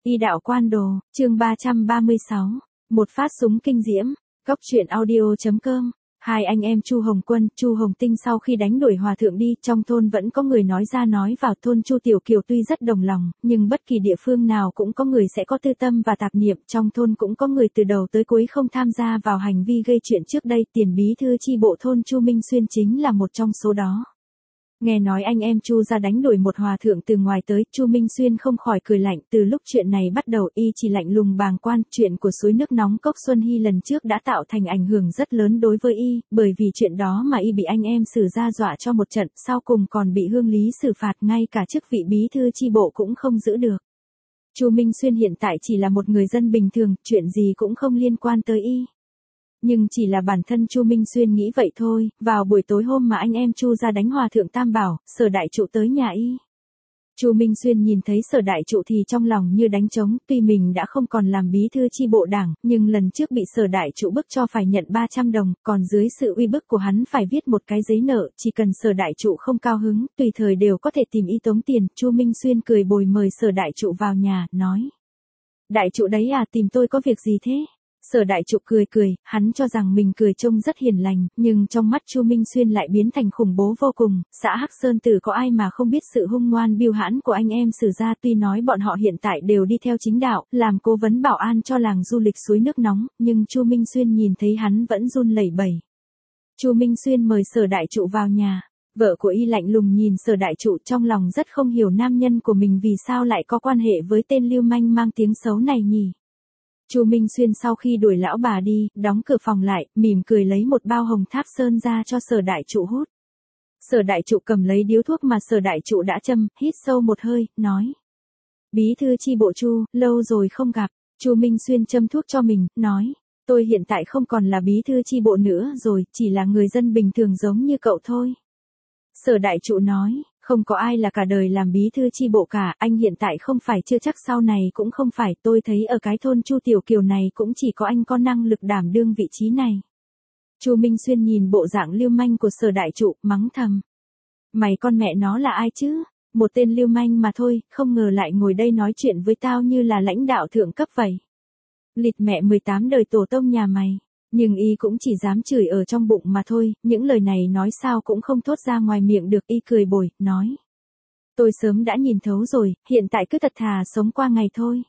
Y đạo quan đồ, chương 336. Một phát súng kinh diễm. Góc truyện audio.com. Hai anh em Chu Hồng Quân, Chu Hồng Tinh sau khi đánh đuổi hòa thượng đi, trong thôn vẫn có người nói ra nói vào. Thôn Chu Tiểu Kiều tuy rất đồng lòng, nhưng bất kỳ địa phương nào cũng có người sẽ có tư tâm và tạp niệm. Trong thôn cũng có người từ đầu tới cuối không tham gia vào hành vi gây chuyện trước đây. Tiền bí thư chi bộ thôn Chu Minh Xuyên chính là một trong số đó. Nghe nói anh em Chu ra đánh đuổi một hòa thượng từ ngoài tới, Chu Minh Xuyên không khỏi cười lạnh. Từ lúc chuyện này bắt đầu, y chỉ lạnh lùng bàng quan. Chuyện của suối nước nóng Cốc Xuân Hy lần trước đã tạo thành ảnh hưởng rất lớn đối với y, bởi vì chuyện đó mà y bị anh em Sử gia dọa cho một trận, sau cùng còn bị Hương Lý xử phạt, ngay cả chức vị bí thư chi bộ cũng không giữ được. Chu Minh Xuyên hiện tại chỉ là một người dân bình thường, chuyện gì cũng không liên quan tới y. Nhưng chỉ là bản thân Chu Minh Xuyên nghĩ vậy thôi. Vào buổi tối hôm mà anh em Chu ra đánh hòa thượng Tam Bảo, Sở đại trụ tới nhà y. Chu Minh Xuyên nhìn thấy Sở đại trụ thì trong lòng như đánh trống, tuy mình đã không còn làm bí thư chi bộ đảng, nhưng lần trước bị Sở đại trụ bức cho phải nhận 300 đồng, còn dưới sự uy bức của hắn phải viết một cái giấy nợ, chỉ cần Sở đại trụ không cao hứng, tùy thời đều có thể tìm y tống tiền. Chu Minh Xuyên cười bồi mời Sở đại trụ vào nhà, nói: "Đại trụ đấy à, tìm tôi có việc gì thế?" Sở đại trụ cười cười, hắn cho rằng mình cười trông rất hiền lành, nhưng trong mắt Chu Minh Xuyên lại biến thành khủng bố vô cùng. Xã Hắc Sơn Tử có ai mà không biết sự hung ngoan biêu hãn của anh em Sử gia, tuy nói bọn họ hiện tại đều đi theo chính đạo, làm cố vấn bảo an cho làng du lịch suối nước nóng, nhưng Chu Minh Xuyên nhìn thấy hắn vẫn run lẩy bẩy. Chu Minh Xuyên mời Sở đại trụ vào nhà. Vợ của y lạnh lùng nhìn Sở đại trụ, trong lòng rất không hiểu nam nhân của mình vì sao lại có quan hệ với tên lưu manh mang tiếng xấu này nhỉ. Chu Minh Xuyên sau khi đuổi lão bà đi, đóng cửa phòng lại, mỉm cười lấy một bao hồng tháp sơn ra cho Sở đại trụ hút. Sở đại trụ cầm lấy điếu thuốc mà Sở đại trụ đã châm, hít sâu một hơi, nói: "Bí thư chi bộ Chu, lâu rồi không gặp." Chu Minh Xuyên châm thuốc cho mình, nói: "Tôi hiện tại không còn là bí thư chi bộ nữa rồi, chỉ là người dân bình thường giống như cậu thôi." Sở đại trụ nói: "Không có ai là cả đời làm bí thư chi bộ cả, anh hiện tại không phải, chưa chắc sau này cũng không phải, tôi thấy ở cái thôn Chu Tiểu Kiều này cũng chỉ có anh có năng lực đảm đương vị trí này." Chu Minh Xuyên nhìn bộ dạng lưu manh của Sở đại trụ, mắng thầm: "Mày con mẹ nó là ai chứ? Một tên lưu manh mà thôi, không ngờ lại ngồi đây nói chuyện với tao như là lãnh đạo thượng cấp vậy. Lịt mẹ 18 đời tổ tông nhà mày." Nhưng y cũng chỉ dám chửi ở trong bụng mà thôi, những lời này nói sao cũng không thốt ra ngoài miệng được. Y cười bồi, nói: "Tôi sớm đã nhìn thấu rồi, hiện tại cứ thật thà sống qua ngày thôi."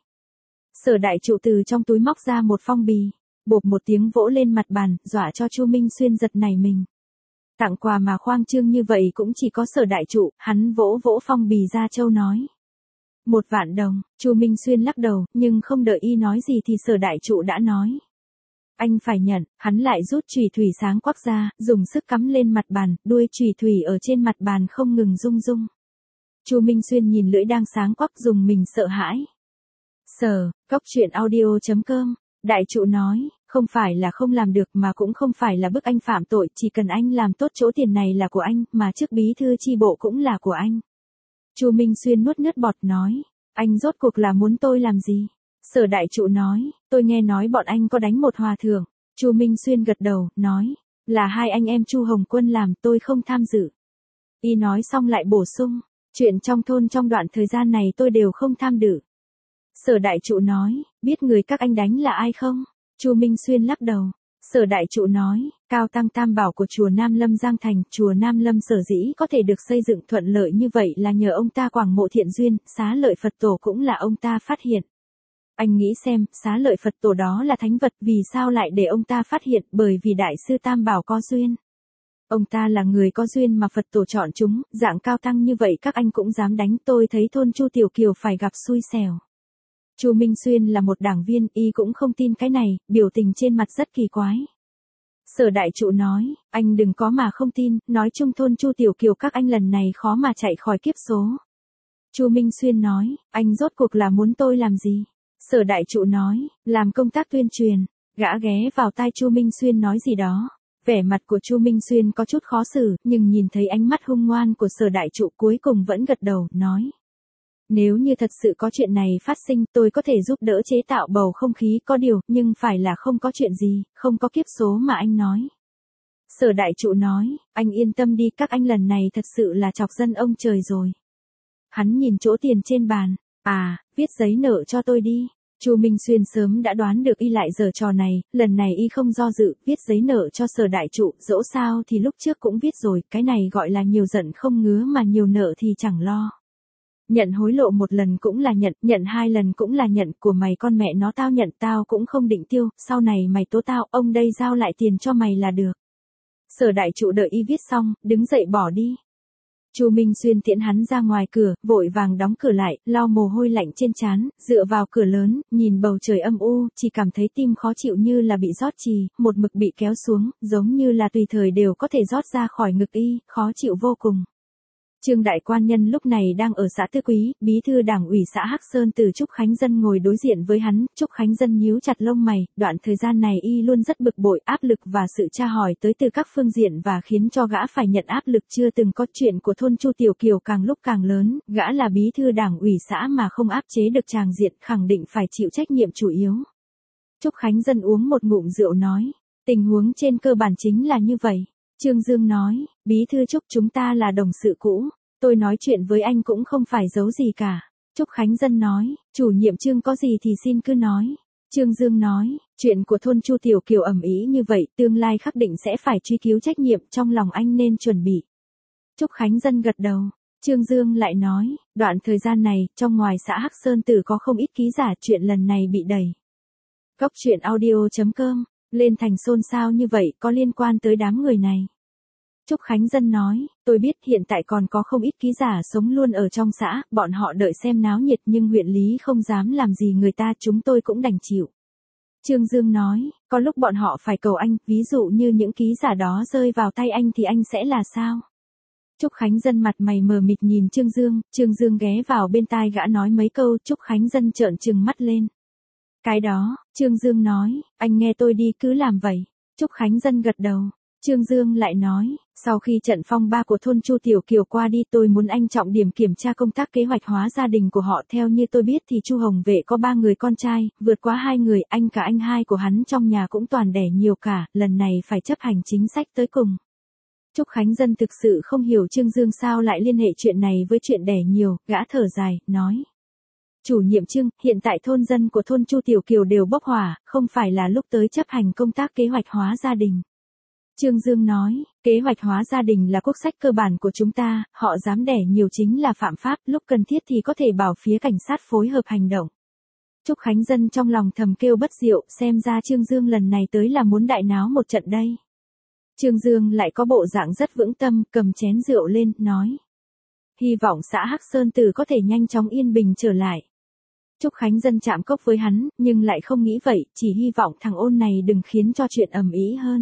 Sở đại trụ từ trong túi móc ra một phong bì, bộp một tiếng vỗ lên mặt bàn, dọa cho Chu Minh Xuyên giật nảy mình. Tặng quà mà khoang trương như vậy cũng chỉ có Sở đại trụ. Hắn vỗ vỗ phong bì ra châu nói: 1.000.000 đồng. Chu Minh Xuyên lắc đầu, nhưng không đợi y nói gì thì Sở đại trụ đã nói: "Anh phải nhận." Hắn lại rút chùy thủy sáng quắc ra, dùng sức cắm lên mặt bàn, đuôi chùy thủy ở trên mặt bàn không ngừng rung rung. Chu Minh Xuyên nhìn lưỡi đang sáng quắc dùng mình sợ hãi. Sở, góc truyện audio.com. Đại trụ nói: "Không phải là không làm được mà cũng không phải là bức anh phạm tội, chỉ cần anh làm tốt chỗ tiền này là của anh, mà chức bí thư chi bộ cũng là của anh." Chu Minh Xuyên nuốt nước bọt nói: "Anh rốt cuộc là muốn tôi làm gì?" Sở đại trụ nói: "Tôi nghe nói bọn anh có đánh một hòa thượng." Chu Minh Xuyên gật đầu, nói: "Là hai anh em Chu Hồng Quân làm, tôi không tham dự." Y nói xong lại bổ sung: "Chuyện trong thôn trong đoạn thời gian này tôi đều không tham dự." Sở đại trụ nói: "Biết người các anh đánh là ai không?" Chu Minh Xuyên lắc đầu. Sở đại trụ nói: "Cao tăng Tam Bảo của chùa Nam Lâm Giang Thành." Chùa Nam Lâm sở dĩ có thể được xây dựng thuận lợi như vậy là nhờ ông ta quảng mộ thiện duyên, Xá Lợi Phật Tổ cũng là ông ta phát hiện. Anh nghĩ xem, Xá Lợi Phật Tổ đó là thánh vật, vì sao lại để ông ta phát hiện? Bởi vì Đại sư Tam Bảo có duyên. Ông ta là người có duyên mà Phật Tổ chọn chúng, dạng cao tăng như vậy các anh cũng dám đánh. Tôi thấy thôn Chu Tiểu Kiều phải gặp xui xẻo." Chu Minh Xuyên là một đảng viên, y cũng không tin cái này, biểu tình trên mặt rất kỳ quái. Sở đại trụ nói: "Anh đừng có mà không tin, nói chung thôn Chu Tiểu Kiều các anh lần này khó mà chạy khỏi kiếp số." Chu Minh Xuyên nói: "Anh rốt cuộc là muốn tôi làm gì?" Sở đại trụ nói: "Làm công tác tuyên truyền." Gã ghé vào tai Chu Minh Xuyên nói gì đó. Vẻ mặt của Chu Minh Xuyên có chút khó xử, nhưng nhìn thấy ánh mắt hung ngoan của Sở đại trụ cuối cùng vẫn gật đầu, nói: "Nếu như thật sự có chuyện này phát sinh, tôi có thể giúp đỡ chế tạo bầu không khí, có điều, nhưng phải là không có chuyện gì, không có kiếp số mà anh nói." Sở đại trụ nói: "Anh yên tâm đi, các anh lần này thật sự là chọc dân ông trời rồi." Hắn nhìn chỗ tiền trên bàn. À, viết giấy nợ cho tôi đi. Chu Minh Xuyên sớm đã đoán được y lại giở trò này, lần này y không do dự, viết giấy nợ cho Sở đại trụ, dẫu sao thì lúc trước cũng viết rồi, cái này gọi là nhiều giận không ngứa mà nhiều nợ thì chẳng lo. Nhận hối lộ một lần cũng là nhận hai lần cũng là nhận, của mày con mẹ nó tao nhận, tao cũng không định tiêu, sau này mày tố tao, ông đây giao lại tiền cho mày là được. Sở đại trụ đợi y viết xong, đứng dậy bỏ đi. Chu Minh Xuyên tiễn hắn ra ngoài cửa, vội vàng đóng cửa lại, lau mồ hôi lạnh trên trán, dựa vào cửa lớn, nhìn bầu trời âm u, chỉ cảm thấy tim khó chịu như là bị rót chì, một mực bị kéo xuống, giống như là tùy thời đều có thể rót ra khỏi ngực y, khó chịu vô cùng. Trương đại quan nhân lúc này đang ở xã Tư Quý, bí thư đảng ủy xã Hắc Sơn từ Trúc Khánh Dân ngồi đối diện với hắn, Trúc Khánh Dân nhíu chặt lông mày, đoạn thời gian này y luôn rất bực bội, áp lực và sự tra hỏi tới từ các phương diện và khiến cho gã phải nhận áp lực chưa từng có. Chuyện của thôn Chu Tiểu Kiều càng lúc càng lớn, gã là bí thư đảng ủy xã mà không áp chế được tràng diện, khẳng định phải chịu trách nhiệm chủ yếu. Trúc Khánh Dân uống một ngụm rượu nói, tình huống trên cơ bản chính là như vậy. Trương Dương nói, bí thư Trúc chúng ta là đồng sự cũ, tôi nói chuyện với anh cũng không phải giấu gì cả. Trúc Khánh Dân nói, chủ nhiệm Trương có gì thì xin cứ nói. Trương Dương nói, chuyện của thôn Chu Tiểu Kiều ầm ĩ như vậy, tương lai khắc định sẽ phải truy cứu trách nhiệm, trong lòng anh nên chuẩn bị. Trúc Khánh Dân gật đầu. Trương Dương lại nói, đoạn thời gian này, trong ngoài xã Hắc Sơn Tử có không ít ký giả, chuyện lần này bị đẩy. Góc truyện audio.com, lên thành xôn xao như vậy có liên quan tới đám người này. Trúc Khánh Dân nói, tôi biết hiện tại còn có không ít ký giả sống luôn ở trong xã, bọn họ đợi xem náo nhiệt nhưng huyện lý không dám làm gì người ta, chúng tôi cũng đành chịu. Trương Dương nói, có lúc bọn họ phải cầu anh, ví dụ như những ký giả đó rơi vào tay anh thì anh sẽ là sao? Trúc Khánh Dân mặt mày mờ mịt nhìn Trương Dương ghé vào bên tai gã nói mấy câu, Trúc Khánh Dân trợn trừng mắt lên. Cái đó, Trương Dương nói, anh nghe tôi đi cứ làm vậy. Trúc Khánh Dân gật đầu. Trương Dương lại nói, sau khi trận phong ba của thôn Chu Tiểu Kiều qua đi tôi muốn anh trọng điểm kiểm tra công tác kế hoạch hóa gia đình của họ. Theo như tôi biết thì Chu Hồng Vệ có 3 người con trai, vượt quá 2 người, cả anh hai của hắn trong nhà cũng toàn đẻ nhiều cả, lần này phải chấp hành chính sách tới cùng. Trúc Khánh Dân thực sự không hiểu Trương Dương sao lại liên hệ chuyện này với chuyện đẻ nhiều, gã thở dài, nói. Chủ nhiệm Trương, hiện tại thôn dân của thôn Chu Tiểu Kiều đều bốc hỏa, không phải là lúc tới chấp hành công tác kế hoạch hóa gia đình. Trương Dương nói, kế hoạch hóa gia đình là quốc sách cơ bản của chúng ta, họ dám đẻ nhiều chính là phạm pháp, lúc cần thiết thì có thể bảo phía cảnh sát phối hợp hành động. Trúc Khánh Dân trong lòng thầm kêu bất diệu, xem ra Trương Dương lần này tới là muốn đại náo một trận đây. Trương Dương lại có bộ dạng rất vững tâm, cầm chén rượu lên, nói. Hy vọng xã Hắc Sơn Tử có thể nhanh chóng yên bình trở lại. Trúc Khánh Dân chạm cốc với hắn, nhưng lại không nghĩ vậy, chỉ hy vọng thằng ôn này đừng khiến cho chuyện ầm ĩ hơn.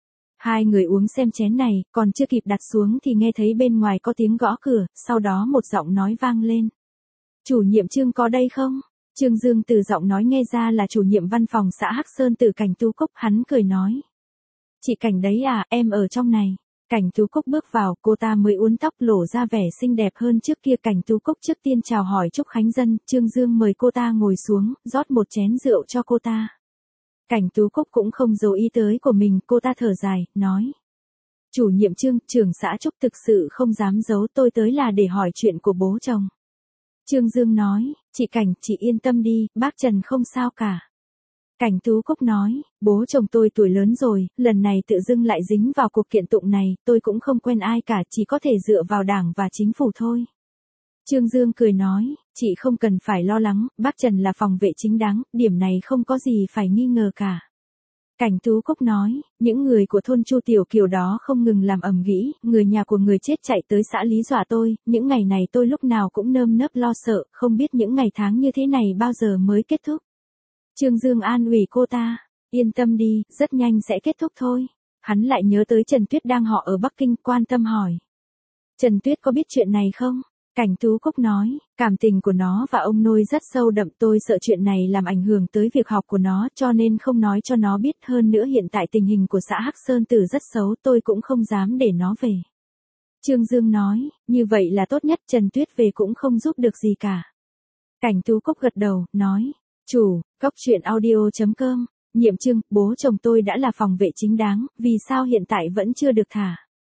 Hai người uống xem chén này, còn chưa kịp đặt xuống thì nghe thấy bên ngoài có tiếng gõ cửa, sau đó một giọng nói vang lên. Chủ nhiệm Trương có đây không? Trương Dương từ giọng nói nghe ra là chủ nhiệm văn phòng xã Hắc Sơn Tử Cảnh Tú Cúc, hắn cười nói. Chị Cảnh đấy à, em ở trong này. Cảnh Tú Cúc bước vào, cô ta mới uốn tóc lộ ra vẻ xinh đẹp hơn trước kia. Cảnh Tú Cúc trước tiên chào hỏi Trúc Khánh Dân, Trương Dương mời cô ta ngồi xuống, rót một chén rượu cho cô ta. Cảnh Tú Cúc cũng không giấu ý tới của mình, cô ta thở dài, nói. Chủ nhiệm Trương, trưởng xã Trúc thực sự không dám giấu, tôi tới là để hỏi chuyện của bố chồng. Trương Dương nói, chị Cảnh, chị yên tâm đi, bác Trần không sao cả. Cảnh Tú Cúc nói, bố chồng tôi tuổi lớn rồi, lần này tự dưng lại dính vào cuộc kiện tụng này, tôi cũng không quen ai cả, chỉ có thể dựa vào đảng và chính phủ thôi. Trương Dương cười nói, chị không cần phải lo lắng, bác Trần là phòng vệ chính đáng, điểm này không có gì phải nghi ngờ cả. Cảnh Tú Cúc nói, những người của thôn Chu Tiểu Kiều đó không ngừng làm ầm ĩ, người nhà của người chết chạy tới xã lý dọa tôi, những ngày này tôi lúc nào cũng nơm nớp lo sợ, không biết những ngày tháng như thế này bao giờ mới kết thúc. Trương Dương an ủi cô ta, yên tâm đi, rất nhanh sẽ kết thúc thôi. Hắn lại nhớ tới Trần Tuyết đang họ ở Bắc Kinh, quan tâm hỏi. Trần Tuyết có biết chuyện này không? Cảnh Tú Cúc nói, cảm tình của nó và ông Nôi rất sâu đậm, tôi sợ chuyện này làm ảnh hưởng tới việc học của nó cho nên không nói cho nó biết, hơn nữa hiện tại tình hình của xã Hắc Sơn Tử rất xấu, tôi cũng không dám để nó về. Trương Dương nói, như vậy là tốt nhất, Trần Tuyết về cũng không giúp được gì cả. Cảnh Tú Cúc gật đầu, nói, chủ, góc truyện audio.com, nhiệm Trương, bố chồng tôi đã là phòng vệ chính đáng, vì sao hiện tại vẫn chưa được thả?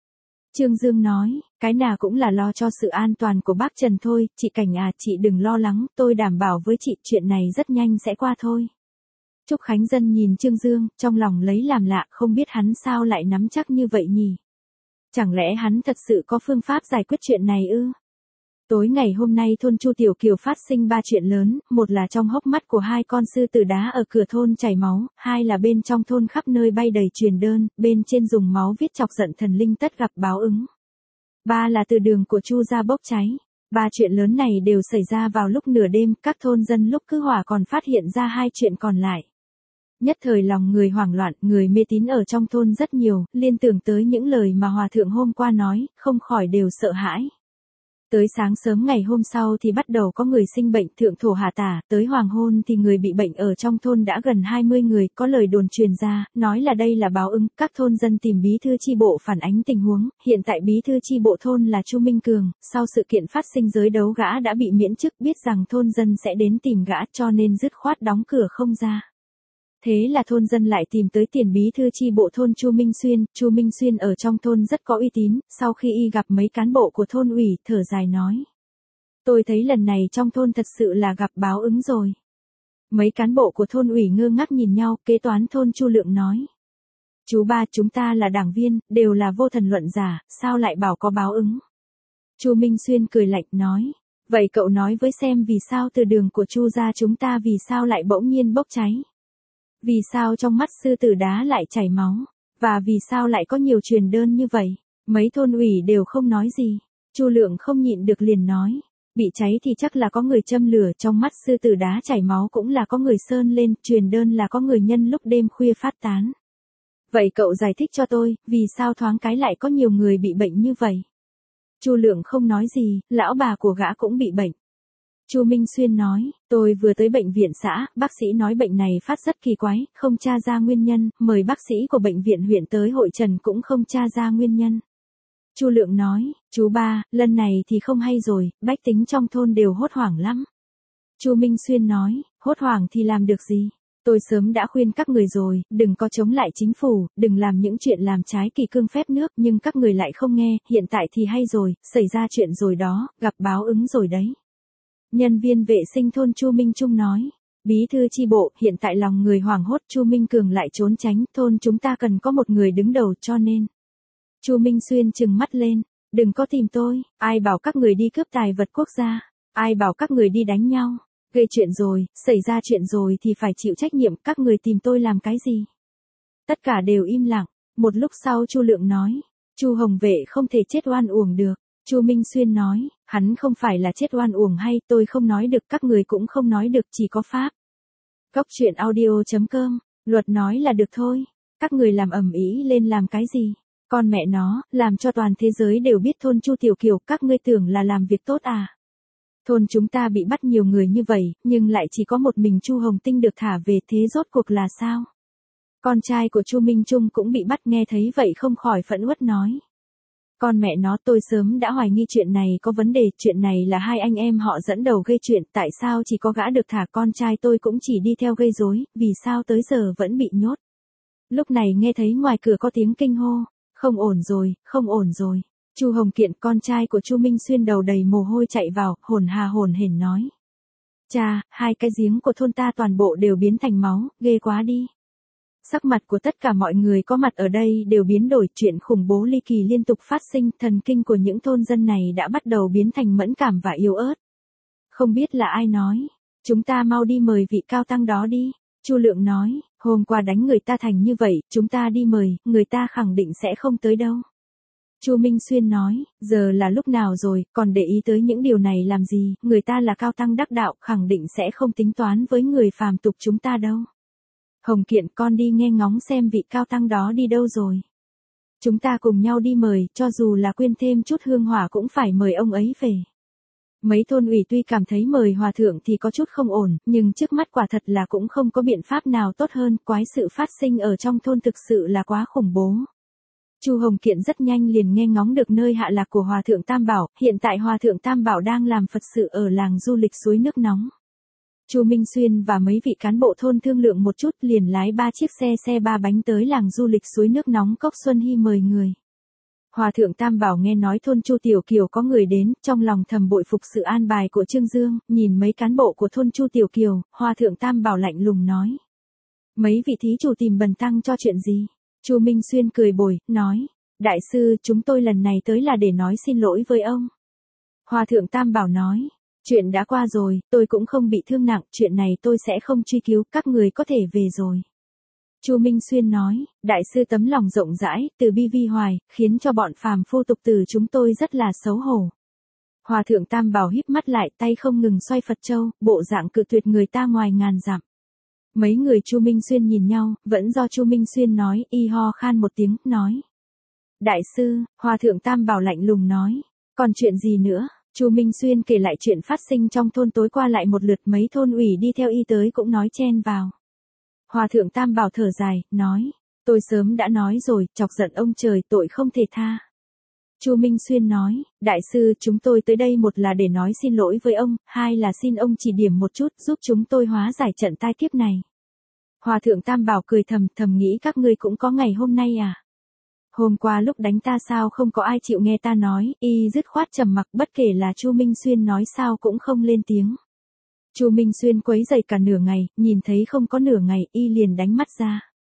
Trương Dương nói, cái nào cũng là lo cho sự an toàn của bác Trần thôi, chị Cảnh à, chị đừng lo lắng, tôi đảm bảo với chị chuyện này rất nhanh sẽ qua thôi. Trúc Khánh Dân nhìn Trương Dương, trong lòng lấy làm lạ, không biết hắn sao lại nắm chắc như vậy nhỉ? Chẳng lẽ hắn thật sự có phương pháp giải quyết chuyện này ư? Tối ngày hôm nay thôn Chu Tiểu Kiều phát sinh 3 chuyện lớn, một là trong hốc mắt của 2 con sư tử đá ở cửa thôn chảy máu, 2 là bên trong thôn khắp nơi bay đầy truyền đơn, bên trên dùng máu viết chọc giận thần linh tất gặp báo ứng. 3 là từ đường của Chu gia bốc cháy. 3 chuyện lớn này đều xảy ra vào lúc nửa đêm, các thôn dân lúc cứu hỏa còn phát hiện ra 2 chuyện còn lại. Nhất thời lòng người hoảng loạn, người mê tín ở trong thôn rất nhiều, liên tưởng tới những lời mà hòa thượng hôm qua nói, không khỏi đều sợ hãi. Tới sáng sớm ngày hôm sau thì bắt đầu có người sinh bệnh thượng thổ hạ tả, tới hoàng hôn thì người bị bệnh ở trong thôn đã gần 20 người, có lời đồn truyền ra, nói là đây là báo ứng, các thôn dân tìm bí thư chi bộ phản ánh tình huống, hiện tại bí thư chi bộ thôn là Chu Minh Cường, sau sự kiện phát sinh giới đấu gã đã bị miễn chức, biết rằng thôn dân sẽ đến tìm gã cho nên dứt khoát đóng cửa không ra. Thế là thôn dân lại tìm tới tiền bí thư chi bộ thôn Chu Minh Xuyên ở trong thôn rất có uy tín, sau khi y gặp mấy cán bộ của thôn ủy, thở dài nói. Tôi thấy lần này trong thôn thật sự là gặp báo ứng rồi. Mấy cán bộ của thôn ủy ngơ ngác nhìn nhau, kế toán thôn Chu Lượng nói. Chú ba, chúng ta là đảng viên, đều là vô thần luận giả, sao lại bảo có báo ứng? Chu Minh Xuyên cười lạnh nói. Vậy cậu nói với xem vì sao từ đường của Chu gia chúng ta vì sao lại bỗng nhiên bốc cháy? Vì sao trong mắt sư tử đá lại chảy máu? Và vì sao lại có nhiều truyền đơn như vậy? Mấy thôn ủy đều không nói gì. Chu Lượng không nhịn được liền nói. Bị cháy thì chắc là có người châm lửa, trong mắt sư tử đá chảy máu cũng là có người sơn lên, truyền đơn là có người nhân lúc đêm khuya phát tán. Vậy cậu giải thích cho tôi, vì sao thoáng cái lại có nhiều người bị bệnh như vậy? Chu Lượng không nói gì, lão bà của gã cũng bị bệnh. Chu Minh Xuyên nói, tôi vừa tới bệnh viện xã, bác sĩ nói bệnh này phát rất kỳ quái, không tra ra nguyên nhân, mời bác sĩ của bệnh viện huyện tới hội trần cũng không tra ra nguyên nhân. Chu Lượng nói, chú ba, lần này thì không hay rồi, bách tính trong thôn đều hốt hoảng lắm. Chu Minh Xuyên nói, hốt hoảng thì làm được gì? Tôi sớm đã khuyên các người rồi, đừng có chống lại chính phủ, đừng làm những chuyện làm trái kỷ cương phép nước, nhưng các người lại không nghe, hiện tại thì hay rồi, xảy ra chuyện rồi đó, gặp báo ứng rồi đấy. Nhân viên vệ sinh thôn Chu Minh Trung nói, bí thư chi bộ, hiện tại lòng người hoảng hốt, Chu Minh Cường lại trốn tránh, thôn chúng ta cần có một người đứng đầu cho nên. Chu Minh Xuyên trừng mắt lên, đừng có tìm tôi, ai bảo các người đi cướp tài vật quốc gia, ai bảo các người đi đánh nhau, gây chuyện rồi, xảy ra chuyện rồi thì phải chịu trách nhiệm, các người tìm tôi làm cái gì? Tất cả đều im lặng, một lúc sau Chu Lượng nói, Chu Hồng Vệ không thể chết oan uổng được. Chu Minh Xuyên nói, hắn không phải là chết oan uổng hay, tôi không nói được, các người cũng không nói được, chỉ có pháp. Cóc truyện audio.com, luật nói là được thôi, các người làm ầm ĩ lên làm cái gì? Con mẹ nó, làm cho toàn thế giới đều biết thôn Chu Tiểu Kiều, các ngươi tưởng là làm việc tốt à? Thôn chúng ta bị bắt nhiều người như vậy, nhưng lại chỉ có một mình Chu Hồng Tinh được thả về, thế rốt cuộc là sao? Con trai của Chu Minh Trung cũng bị bắt, nghe thấy vậy không khỏi phẫn uất nói. Con mẹ nó, tôi sớm đã hoài nghi chuyện này có vấn đề, chuyện này là hai anh em họ dẫn đầu gây chuyện, tại sao chỉ có gã được thả, con trai tôi cũng chỉ đi theo gây rối, vì sao tới giờ vẫn bị nhốt. Lúc này nghe thấy ngoài cửa có tiếng kinh hô, không ổn rồi, không ổn rồi. Chu Hồng Kiện, con trai của Chu Minh Xuyên đầu đầy mồ hôi chạy vào, hồn hà hồn hển nói. Cha, 2 cái giếng của thôn ta toàn bộ đều biến thành máu, ghê quá đi. Sắc mặt của tất cả mọi người có mặt ở đây đều biến đổi, chuyện khủng bố ly kỳ liên tục phát sinh, thần kinh của những thôn dân này đã bắt đầu biến thành mẫn cảm và yếu ớt. Không biết là ai nói, chúng ta mau đi mời vị cao tăng đó đi. Chu Lượng nói, hôm qua đánh người ta thành như vậy, chúng ta đi mời, người ta khẳng định sẽ không tới đâu. Chu Minh Xuyên nói, giờ là lúc nào rồi, còn để ý tới những điều này làm gì, người ta là cao tăng đắc đạo, khẳng định sẽ không tính toán với người phàm tục chúng ta đâu. Hồng Kiện, con đi nghe ngóng xem vị cao tăng đó đi đâu rồi. Chúng ta cùng nhau đi mời, cho dù là quyên thêm chút hương hỏa cũng phải mời ông ấy về. Mấy thôn ủy tuy cảm thấy mời hòa thượng thì có chút không ổn, nhưng trước mắt quả thật là cũng không có biện pháp nào tốt hơn, quái sự phát sinh ở trong thôn thực sự là quá khủng bố. Chu Hồng Kiện rất nhanh liền nghe ngóng được nơi hạ lạc của Hòa thượng Tam Bảo, hiện tại Hòa thượng Tam Bảo đang làm Phật sự ở làng du lịch suối nước nóng. Chu Minh Xuyên và mấy vị cán bộ thôn thương lượng một chút liền lái 3 chiếc xe 3 bánh tới làng du lịch suối nước nóng Cốc Xuân Hy mời người. Hòa thượng Tam Bảo nghe nói thôn Chu Tiểu Kiều có người đến, trong lòng thầm bội phục sự an bài của Trương Dương, nhìn mấy cán bộ của thôn Chu Tiểu Kiều, Hòa thượng Tam Bảo lạnh lùng nói. Mấy vị thí chủ tìm bần tăng cho chuyện gì? Chu Minh Xuyên cười bồi, nói. Đại sư, chúng tôi lần này tới là để nói xin lỗi với ông. Hòa thượng Tam Bảo nói. Chuyện đã qua rồi, tôi cũng không bị thương nặng, chuyện này tôi sẽ không truy cứu, các người có thể về rồi. Chu Minh Xuyên nói, đại sư tấm lòng rộng rãi, từ bi vi hoài, khiến cho bọn phàm phu tục tử chúng tôi rất là xấu hổ. Hòa thượng Tam Bảo híp mắt lại, tay không ngừng xoay Phật châu, bộ dạng cự tuyệt người ta ngoài ngàn dặm. Mấy người Chu Minh Xuyên nhìn nhau, vẫn do Chu Minh Xuyên nói, y ho khan một tiếng, nói. Đại sư, Hòa thượng Tam Bảo lạnh lùng nói, còn chuyện gì nữa? Chu Minh Xuyên kể lại chuyện phát sinh trong thôn tối qua lại một lượt, mấy thôn ủy đi theo y tới cũng nói chen vào. Hòa thượng Tam Bảo thở dài, nói, tôi sớm đã nói rồi, chọc giận ông trời tội không thể tha. Chu Minh Xuyên nói, đại sư chúng tôi tới đây một là để nói xin lỗi với ông, hai là xin ông chỉ điểm một chút giúp chúng tôi hóa giải trận tai kiếp này. Hòa thượng Tam Bảo cười thầm nghĩ các ngươi cũng có ngày hôm nay à. Hôm qua lúc đánh ta sao không có ai chịu nghe ta nói, y dứt khoát trầm mặc, bất kể là Chu Minh Xuyên nói sao cũng không lên tiếng. Chu Minh Xuyên quấy rầy cả nửa ngày, nhìn thấy không có nửa ngày, y liền đánh mắt ra.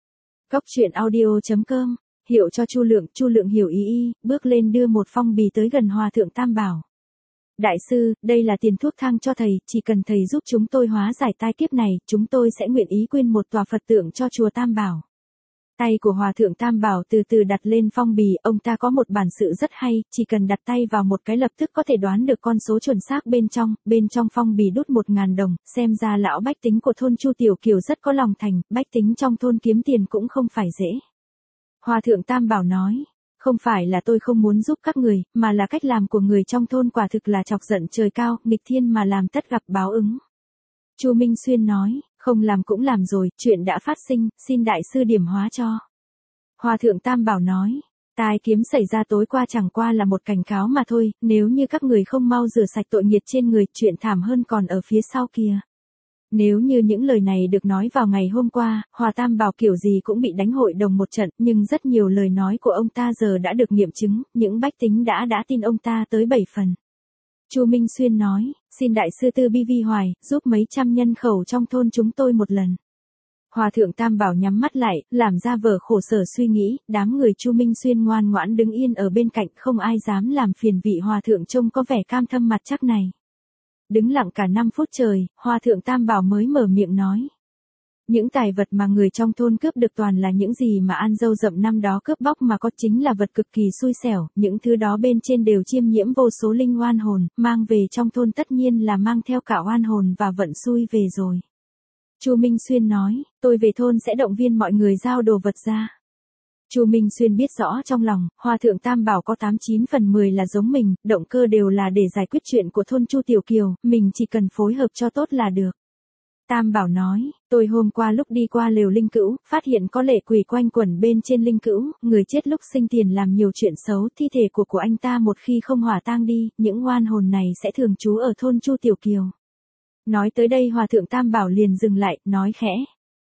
Cóc truyện audio.com, hiệu cho Chu Lượng hiểu ý y, bước lên đưa một phong bì tới gần Hòa thượng Tam Bảo. Đại sư, đây là tiền thuốc thang cho thầy, chỉ cần thầy giúp chúng tôi hóa giải tai kiếp này, chúng tôi sẽ nguyện ý quyên một tòa Phật tượng cho chùa Tam Bảo. Tay của Hòa thượng Tam Bảo từ từ đặt lên phong bì, ông ta có một bản sự rất hay, chỉ cần đặt tay vào một cái lập tức có thể đoán được con số chuẩn xác bên trong phong bì đút 1.000 đồng, xem ra lão bách tính của thôn Chu Tiểu Kiều rất có lòng thành, bách tính trong thôn kiếm tiền cũng không phải dễ. Hòa thượng Tam Bảo nói, không phải là tôi không muốn giúp các người, mà là cách làm của người trong thôn quả thực là chọc giận trời cao, nghịch thiên mà làm tất gặp báo ứng. Chu Minh Xuyên nói, không làm cũng làm rồi, chuyện đã phát sinh, xin đại sư điểm hóa cho. Hòa thượng Tam Bảo nói, tai kiếm xảy ra tối qua chẳng qua là một cảnh cáo mà thôi, nếu như các người không mau rửa sạch tội nghiệp trên người, chuyện thảm hơn còn ở phía sau kia. Nếu như những lời này được nói vào ngày hôm qua, Hòa Tam Bảo kiểu gì cũng bị đánh hội đồng một trận, nhưng rất nhiều lời nói của ông ta giờ đã được nghiệm chứng, những bách tính đã tin ông ta tới 7 phần. Chu Minh Xuyên nói, xin đại sư tư bi vi hoài, giúp mấy trăm nhân khẩu trong thôn chúng tôi một lần. Hòa thượng Tam Bảo nhắm mắt lại, làm ra vờ khổ sở suy nghĩ, đám người Chu Minh Xuyên ngoan ngoãn đứng yên ở bên cạnh, không ai dám làm phiền vị hòa thượng trông có vẻ cam thâm mặt chắc này. Đứng lặng cả 5 phút trời, Hòa thượng Tam Bảo mới mở miệng nói. Những tài vật mà người trong thôn cướp được toàn là những gì mà An Dâu Dậm năm đó cướp bóc mà có, chính là vật cực kỳ xui xẻo, những thứ đó bên trên đều chiêm nhiễm vô số linh oan hồn, mang về trong thôn tất nhiên là mang theo cả oan hồn và vận xui về rồi. Chu Minh Xuyên nói, tôi về thôn sẽ động viên mọi người giao đồ vật ra. Chu Minh Xuyên biết rõ trong lòng, Hòa thượng Tam Bảo có 89 phần 10 là giống mình, động cơ đều là để giải quyết chuyện của thôn Chu Tiểu Kiều, mình chỉ cần phối hợp cho tốt là được. Tam Bảo nói, tôi hôm qua lúc đi qua lều linh cữu, phát hiện có lệ quỷ quanh quẩn bên trên linh cữu, người chết lúc sinh tiền làm nhiều chuyện xấu, thi thể của anh ta một khi không hỏa tang đi, những oan hồn này sẽ thường trú ở thôn Chu Tiểu Kiều. Nói tới đây Hòa thượng Tam Bảo liền dừng lại, nói khẽ.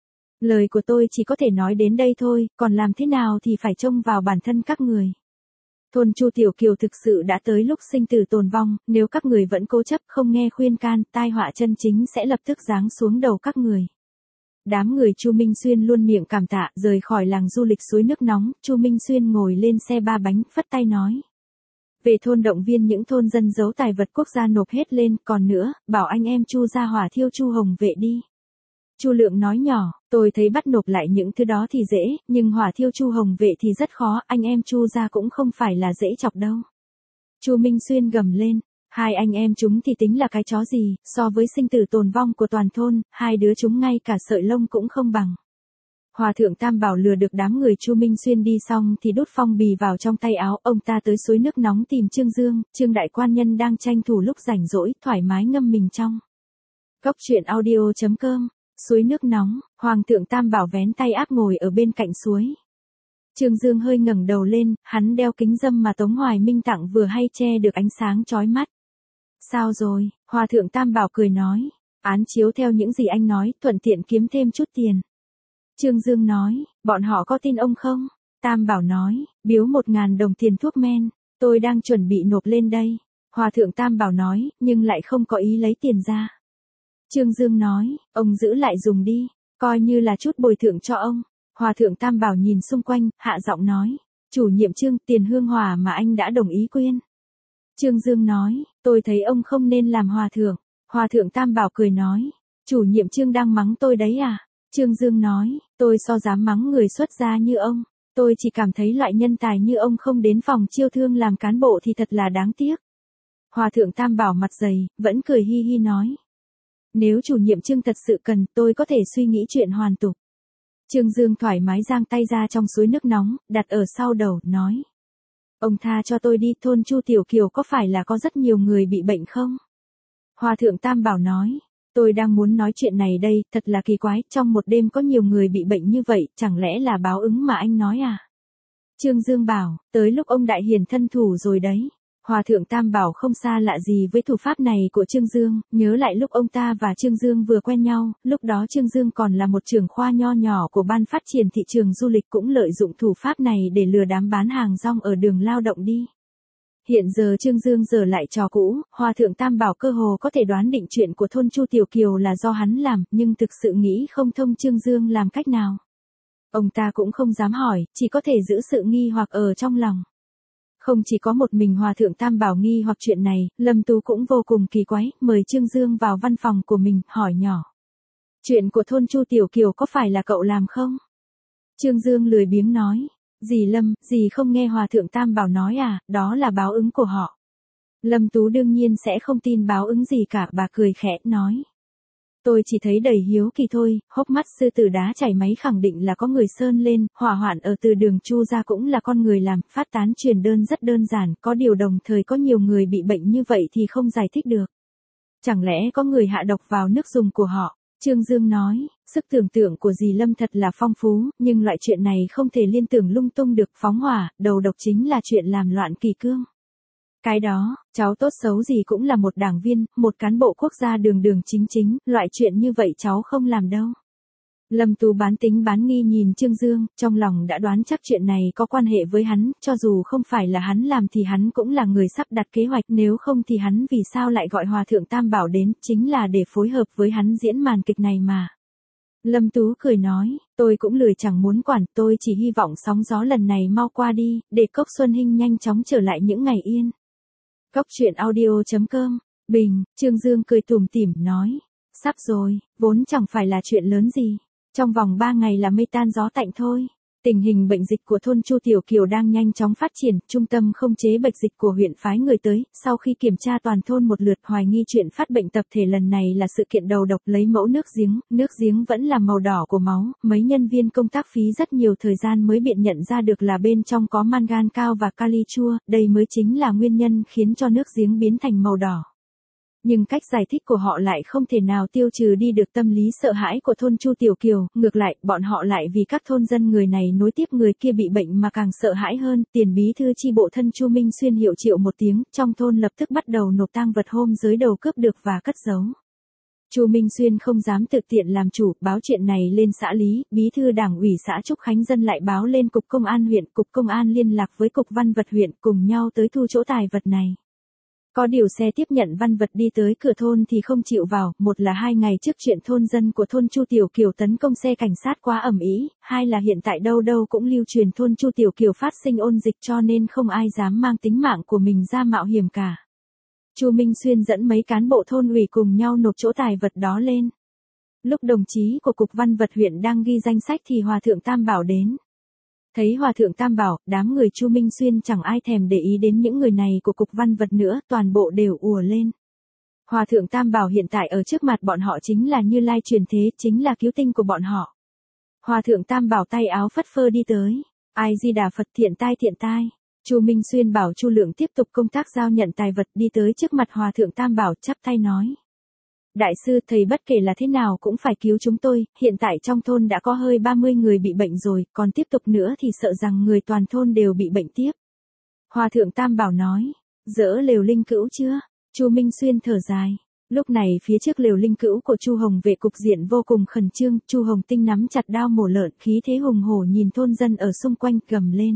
Lời của tôi chỉ có thể nói đến đây thôi, còn làm thế nào thì phải trông vào bản thân các người. Thôn Chu Tiểu Kiều thực sự đã tới lúc sinh tử tồn vong, nếu các người vẫn cố chấp không nghe khuyên can, tai họa chân chính sẽ lập tức giáng xuống đầu các người. Đám người Chu Minh Xuyên luôn miệng cảm tạ, rời khỏi làng du lịch suối nước nóng, Chu Minh Xuyên ngồi lên xe 3 bánh, phất tay nói. Về thôn động viên những thôn dân giấu tài vật quốc gia nộp hết lên, còn nữa, bảo anh em Chu ra hỏa thiêu Chu Hồng Vệ đi. Chu Lượng nói nhỏ, tôi thấy bắt nộp lại những thứ đó thì dễ, nhưng hỏa thiêu Chu Hồng Vệ thì rất khó, anh em Chu ra cũng không phải là dễ chọc đâu. Chu Minh Xuyên gầm lên, hai anh em chúng thì tính là cái chó gì, so với sinh tử tồn vong của toàn thôn, hai đứa chúng ngay cả sợi lông cũng không bằng. Hòa thượng Tam Bảo lừa được đám người Chu Minh Xuyên đi xong thì đút phong bì vào trong tay áo, ông ta tới suối nước nóng tìm Trương Dương, Trương Đại Quan Nhân đang tranh thủ lúc rảnh rỗi, thoải mái ngâm mình trong. Cóc truyện audio.com, suối nước nóng, Hoàng thượng Tam Bảo vén tay áp ngồi ở bên cạnh suối. Trương Dương hơi ngẩng đầu lên, hắn đeo kính râm mà Tống Hoài Minh tặng vừa hay che được ánh sáng chói mắt. Sao rồi? Hòa thượng Tam Bảo cười nói, án chiếu theo những gì anh nói, thuận tiện kiếm thêm chút tiền. Trương Dương nói, bọn họ có tin ông không? Tam Bảo nói, biếu 1.000 đồng tiền thuốc men, tôi đang chuẩn bị nộp lên đây. Hòa thượng Tam Bảo nói, nhưng lại không có ý lấy tiền ra. Trương Dương nói, ông giữ lại dùng đi, coi như là chút bồi thường cho ông. Hòa thượng Tam Bảo nhìn xung quanh, hạ giọng nói, chủ nhiệm Trương, tiền hương hỏa mà anh đã đồng ý quyên. Trương Dương nói, tôi thấy ông không nên làm hòa thượng. Hòa thượng Tam Bảo cười nói, chủ nhiệm Trương đang mắng tôi đấy à? Trương Dương nói, tôi so dám mắng người xuất gia như ông. Tôi chỉ cảm thấy loại nhân tài như ông không đến phòng chiêu thương làm cán bộ thì thật là đáng tiếc. Hòa thượng Tam Bảo mặt dày, vẫn cười hi hi nói. Nếu chủ nhiệm Trương thật sự cần, tôi có thể suy nghĩ chuyện hoàn tục. Trương Dương thoải mái giang tay ra trong suối nước nóng, đặt ở sau đầu, nói. Ông tha cho tôi đi, thôn Chu Tiểu Kiều có phải là có rất nhiều người bị bệnh không? Hòa thượng Tam Bảo nói. Tôi đang muốn nói chuyện này đây, thật là kỳ quái, trong một đêm có nhiều người bị bệnh như vậy, chẳng lẽ là báo ứng mà anh nói à? Trương Dương bảo, tới lúc ông đại hiền thân thủ rồi đấy. Hòa thượng Tam Bảo không xa lạ gì với thủ pháp này của Trương Dương, nhớ lại lúc ông ta và Trương Dương vừa quen nhau, lúc đó Trương Dương còn là một trưởng khoa nho nhỏ của Ban Phát triển Thị trường Du lịch cũng lợi dụng thủ pháp này để lừa đám bán hàng rong ở đường lao động đi. Hiện giờ Trương Dương giở lại trò cũ, Hòa thượng Tam Bảo cơ hồ có thể đoán định chuyện của thôn Chu Tiểu Kiều là do hắn làm, nhưng thực sự nghĩ không thông Trương Dương làm cách nào. Ông ta cũng không dám hỏi, chỉ có thể giữ sự nghi hoặc ở trong lòng. Không chỉ có một mình Hòa thượng Tam Bảo nghi hoặc chuyện này, Lâm Tú cũng vô cùng kỳ quái, mời Trương Dương vào văn phòng của mình, hỏi nhỏ. Chuyện của thôn Chu Tiểu Kiều có phải là cậu làm không? Trương Dương lười biếng nói. Dì Lâm, dì không nghe Hòa thượng Tam Bảo nói à, đó là báo ứng của họ. Lâm Tú đương nhiên sẽ không tin báo ứng gì cả, bà cười khẽ, nói. Tôi chỉ thấy đầy hiếu kỳ thôi, hốc mắt sư tử đá chảy máy khẳng định là có người sơn lên, hỏa hoạn ở từ đường Chu ra cũng là con người làm, phát tán truyền đơn rất đơn giản, có điều đồng thời có nhiều người bị bệnh như vậy thì không giải thích được. Chẳng lẽ có người hạ độc vào nước dùng của họ? Trương Dương nói, sức tưởng tượng của dì Lâm thật là phong phú, nhưng loại chuyện này không thể liên tưởng lung tung được, phóng hỏa, đầu độc chính là chuyện làm loạn kỷ cương. Cái đó, cháu tốt xấu gì cũng là một đảng viên, một cán bộ quốc gia đường đường chính chính, loại chuyện như vậy cháu không làm đâu. Lâm Tú bán tính bán nghi nhìn Trương Dương, trong lòng đã đoán chắc chuyện này có quan hệ với hắn, cho dù không phải là hắn làm thì hắn cũng là người sắp đặt kế hoạch, nếu không thì hắn vì sao lại gọi Hòa thượng Tam Bảo đến, chính là để phối hợp với hắn diễn màn kịch này mà. Lâm Tú cười nói, tôi cũng lười chẳng muốn quản, tôi chỉ hy vọng sóng gió lần này mau qua đi, để Cốc Xuân Hinh nhanh chóng trở lại những ngày yên. Cốc truyện audio.com, Bình, Trương Dương cười tủm tỉm nói, sắp rồi, vốn chẳng phải là chuyện lớn gì. Trong vòng 3 ngày là mây tan gió tạnh thôi. Tình hình bệnh dịch của thôn Chu Tiểu Kiều đang nhanh chóng phát triển, trung tâm không chế bệnh dịch của huyện phái người tới, sau khi kiểm tra toàn thôn một lượt hoài nghi chuyện phát bệnh tập thể lần này là sự kiện đầu độc, lấy mẫu nước giếng vẫn là màu đỏ của máu, mấy nhân viên công tác phí rất nhiều thời gian mới biện nhận ra được là bên trong có mangan cao và kali chua, đây mới chính là nguyên nhân khiến cho nước giếng biến thành màu đỏ. Nhưng cách giải thích của họ lại không thể nào tiêu trừ đi được tâm lý sợ hãi của thôn Chu Tiểu Kiều, ngược lại, bọn họ lại vì các thôn dân người này nối tiếp người kia bị bệnh mà càng sợ hãi hơn. Tiền bí thư chi bộ thân Chu Minh Xuyên hiệu triệu một tiếng, trong thôn lập tức bắt đầu nộp tang vật hôm giới đầu cướp được và cất giấu. Chu Minh Xuyên không dám thực tiện làm chủ, báo chuyện này lên xã lý, bí thư đảng ủy xã Trúc Khánh Dân lại báo lên cục công an huyện, cục công an liên lạc với cục văn vật huyện cùng nhau tới thu chỗ tài vật này. Có điều xe tiếp nhận văn vật đi tới cửa thôn thì không chịu vào, một là 2 ngày trước chuyện thôn dân của thôn Chu Tiểu Kiều tấn công xe cảnh sát quá ầm ĩ, hai là hiện tại đâu đâu cũng lưu truyền thôn Chu Tiểu Kiều phát sinh ôn dịch cho nên không ai dám mang tính mạng của mình ra mạo hiểm cả. Chu Minh Xuyên dẫn mấy cán bộ thôn ủy cùng nhau nộp chỗ tài vật đó lên. Lúc đồng chí của cục văn vật huyện đang ghi danh sách thì Hòa thượng Tam Bảo đến. Thấy Hòa thượng Tam Bảo, đám người Chu Minh Xuyên chẳng ai thèm để ý đến những người này của cục văn vật nữa, toàn bộ đều ùa lên. Hòa thượng Tam Bảo hiện tại ở trước mặt bọn họ chính là Như Lai truyền thế, chính là cứu tinh của bọn họ. Hòa thượng Tam Bảo tay áo phất phơ đi tới. Ai Di Đà Phật, thiện tai. Chu Minh Xuyên bảo Chu Lượng tiếp tục công tác giao nhận tài vật, đi tới trước mặt Hòa thượng Tam Bảo chắp tay nói. Đại sư, thầy bất kể là thế nào cũng phải cứu chúng tôi, hiện tại trong thôn đã có hơi 30 người bị bệnh rồi, còn tiếp tục nữa thì sợ rằng người toàn thôn đều bị bệnh tiếp. Hòa thượng Tam Bảo nói, dỡ lều linh cữu chưa? Chu Minh Xuyên thở dài. Lúc này phía trước lều linh cữu của Chu Hồng Vệ cục diện vô cùng khẩn trương, Chu Hồng Tinh nắm chặt đao mổ lợn, khí thế hùng hổ nhìn thôn dân ở xung quanh gầm lên.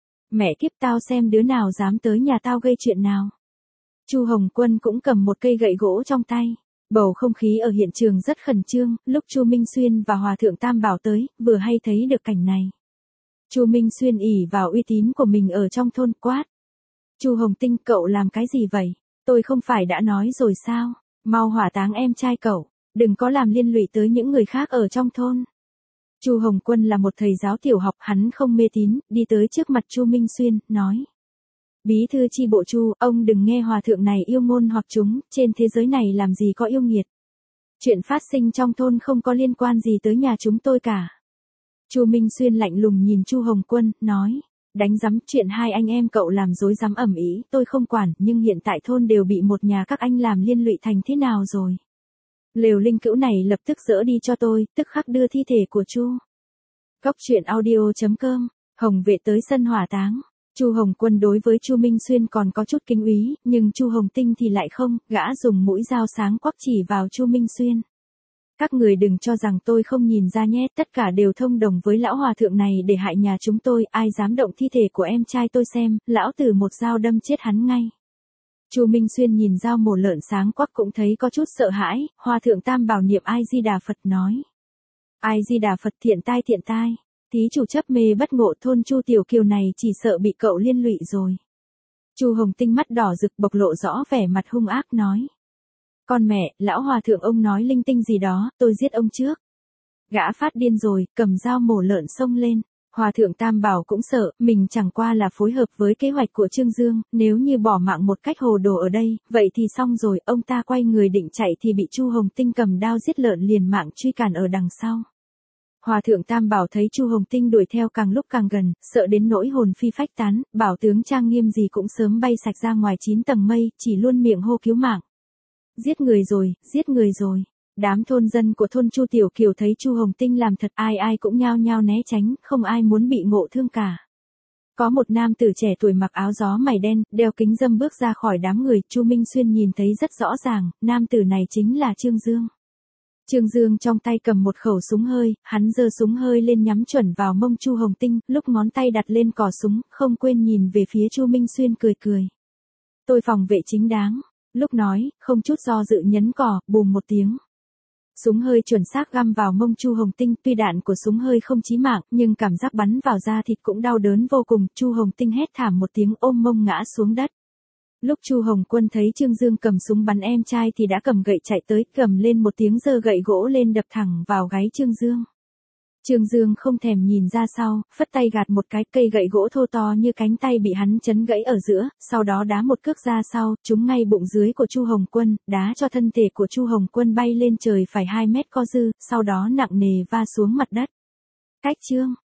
Mẹ kiếp tao xem đứa nào dám tới nhà tao gây chuyện nào. Chu Hồng Quân cũng cầm một cây gậy gỗ trong tay. Bầu không khí ở hiện trường rất khẩn trương, lúc Chu Minh Xuyên và Hòa thượng Tam Bảo tới, vừa hay thấy được cảnh này. Chu Minh Xuyên ỷ vào uy tín của mình ở trong thôn quát. Chu Hồng Tinh, cậu làm cái gì vậy? Tôi không phải đã nói rồi sao? Mau hỏa táng em trai cậu, đừng có làm liên lụy tới những người khác ở trong thôn. Chu Hồng Quân là một thầy giáo tiểu học, hắn không mê tín, đi tới trước mặt Chu Minh Xuyên, nói. Bí thư chi bộ Chu, ông đừng nghe hòa thượng này yêu ngôn hoặc chúng, trên thế giới này làm gì có yêu nghiệt. Chuyện phát sinh trong thôn không có liên quan gì tới nhà chúng tôi cả. Chu Minh Xuyên lạnh lùng nhìn Chu Hồng Quân, nói. Đánh rắm, chuyện hai anh em cậu làm rối rắm ầm ĩ, tôi không quản, nhưng hiện tại thôn đều bị một nhà các anh làm liên lụy thành thế nào rồi? Lều linh cữu này lập tức dỡ đi cho tôi, tức khắc đưa thi thể của Chu. Cốc truyện audio.com, Hồng Vệ tới sân hỏa táng. Chu Hồng Quân đối với Chu Minh Xuyên còn có chút kính úy, nhưng Chu Hồng Tinh thì lại không, gã dùng mũi dao sáng quắc chỉ vào Chu Minh Xuyên. Các người đừng cho rằng tôi không nhìn ra nhé, tất cả đều thông đồng với lão hòa thượng này để hại nhà chúng tôi, ai dám động thi thể của em trai tôi xem, lão tử một dao đâm chết hắn ngay. Chu Minh Xuyên nhìn dao mổ lợn sáng quắc cũng thấy có chút sợ hãi, Hòa thượng Tam Bảo niệm Ai Di Đà Phật nói. Ai Di Đà Phật, thiện tai, thí chủ chấp mê bất ngộ, thôn Chu Tiểu Kiều này chỉ sợ bị cậu liên lụy rồi. Chu Hồng Tinh mắt đỏ rực bộc lộ rõ vẻ mặt hung ác nói. Con mẹ, lão hòa thượng ông nói linh tinh gì đó, tôi giết ông trước. Gã phát điên rồi, cầm dao mổ lợn xông lên. Hòa thượng Tam Bảo cũng sợ, mình chẳng qua là phối hợp với kế hoạch của Trương Dương, nếu như bỏ mạng một cách hồ đồ ở đây, vậy thì xong rồi, ông ta quay người định chạy thì bị Chu Hồng Tinh cầm đao giết lợn liền mạng truy cản ở đằng sau. Hòa thượng Tam Bảo thấy Chu Hồng Tinh đuổi theo càng lúc càng gần, sợ đến nỗi hồn phi phách tán, bảo tướng trang nghiêm gì cũng sớm bay sạch ra ngoài 9 tầng mây, chỉ luôn miệng hô cứu mạng. Giết người rồi. Đám thôn dân của thôn Chu Tiểu Kiều thấy Chu Hồng Tinh làm thật, ai cũng nhao nhao né tránh, không ai muốn bị ngộ thương cả. Có một nam tử trẻ tuổi mặc áo gió mày đen, đeo kính râm bước ra khỏi đám người, Chu Minh Xuyên nhìn thấy rất rõ ràng, nam tử này chính là Trương Dương. Trương Dương trong tay cầm một khẩu súng hơi, hắn giơ súng hơi lên nhắm chuẩn vào mông Chu Hồng Tinh, lúc ngón tay đặt lên cò súng, không quên nhìn về phía Chu Minh Xuyên cười. Tôi phòng vệ chính đáng. Lúc nói, không chút do dự nhấn cò, bùm một tiếng. Súng hơi chuẩn xác găm vào mông Chu Hồng Tinh, tuy đạn của súng hơi không chí mạng, nhưng cảm giác bắn vào da thịt cũng đau đớn vô cùng, Chu Hồng Tinh hét thảm một tiếng ôm mông ngã xuống đất. Lúc Chu Hồng Quân thấy Trương Dương cầm súng bắn em trai thì đã cầm gậy chạy tới, cầm lên một tiếng giơ gậy gỗ lên đập thẳng vào gáy Trương Dương. Trương Dương không thèm nhìn ra sau, phất tay gạt một cái, cây gậy gỗ thô to như cánh tay bị hắn chấn gãy ở giữa, sau đó đá một cước ra sau, trúng ngay bụng dưới của Chu Hồng Quân, đá cho thân thể của Chu Hồng Quân bay lên trời phải 2 mét co dư, sau đó nặng nề va xuống mặt đất. Cách chương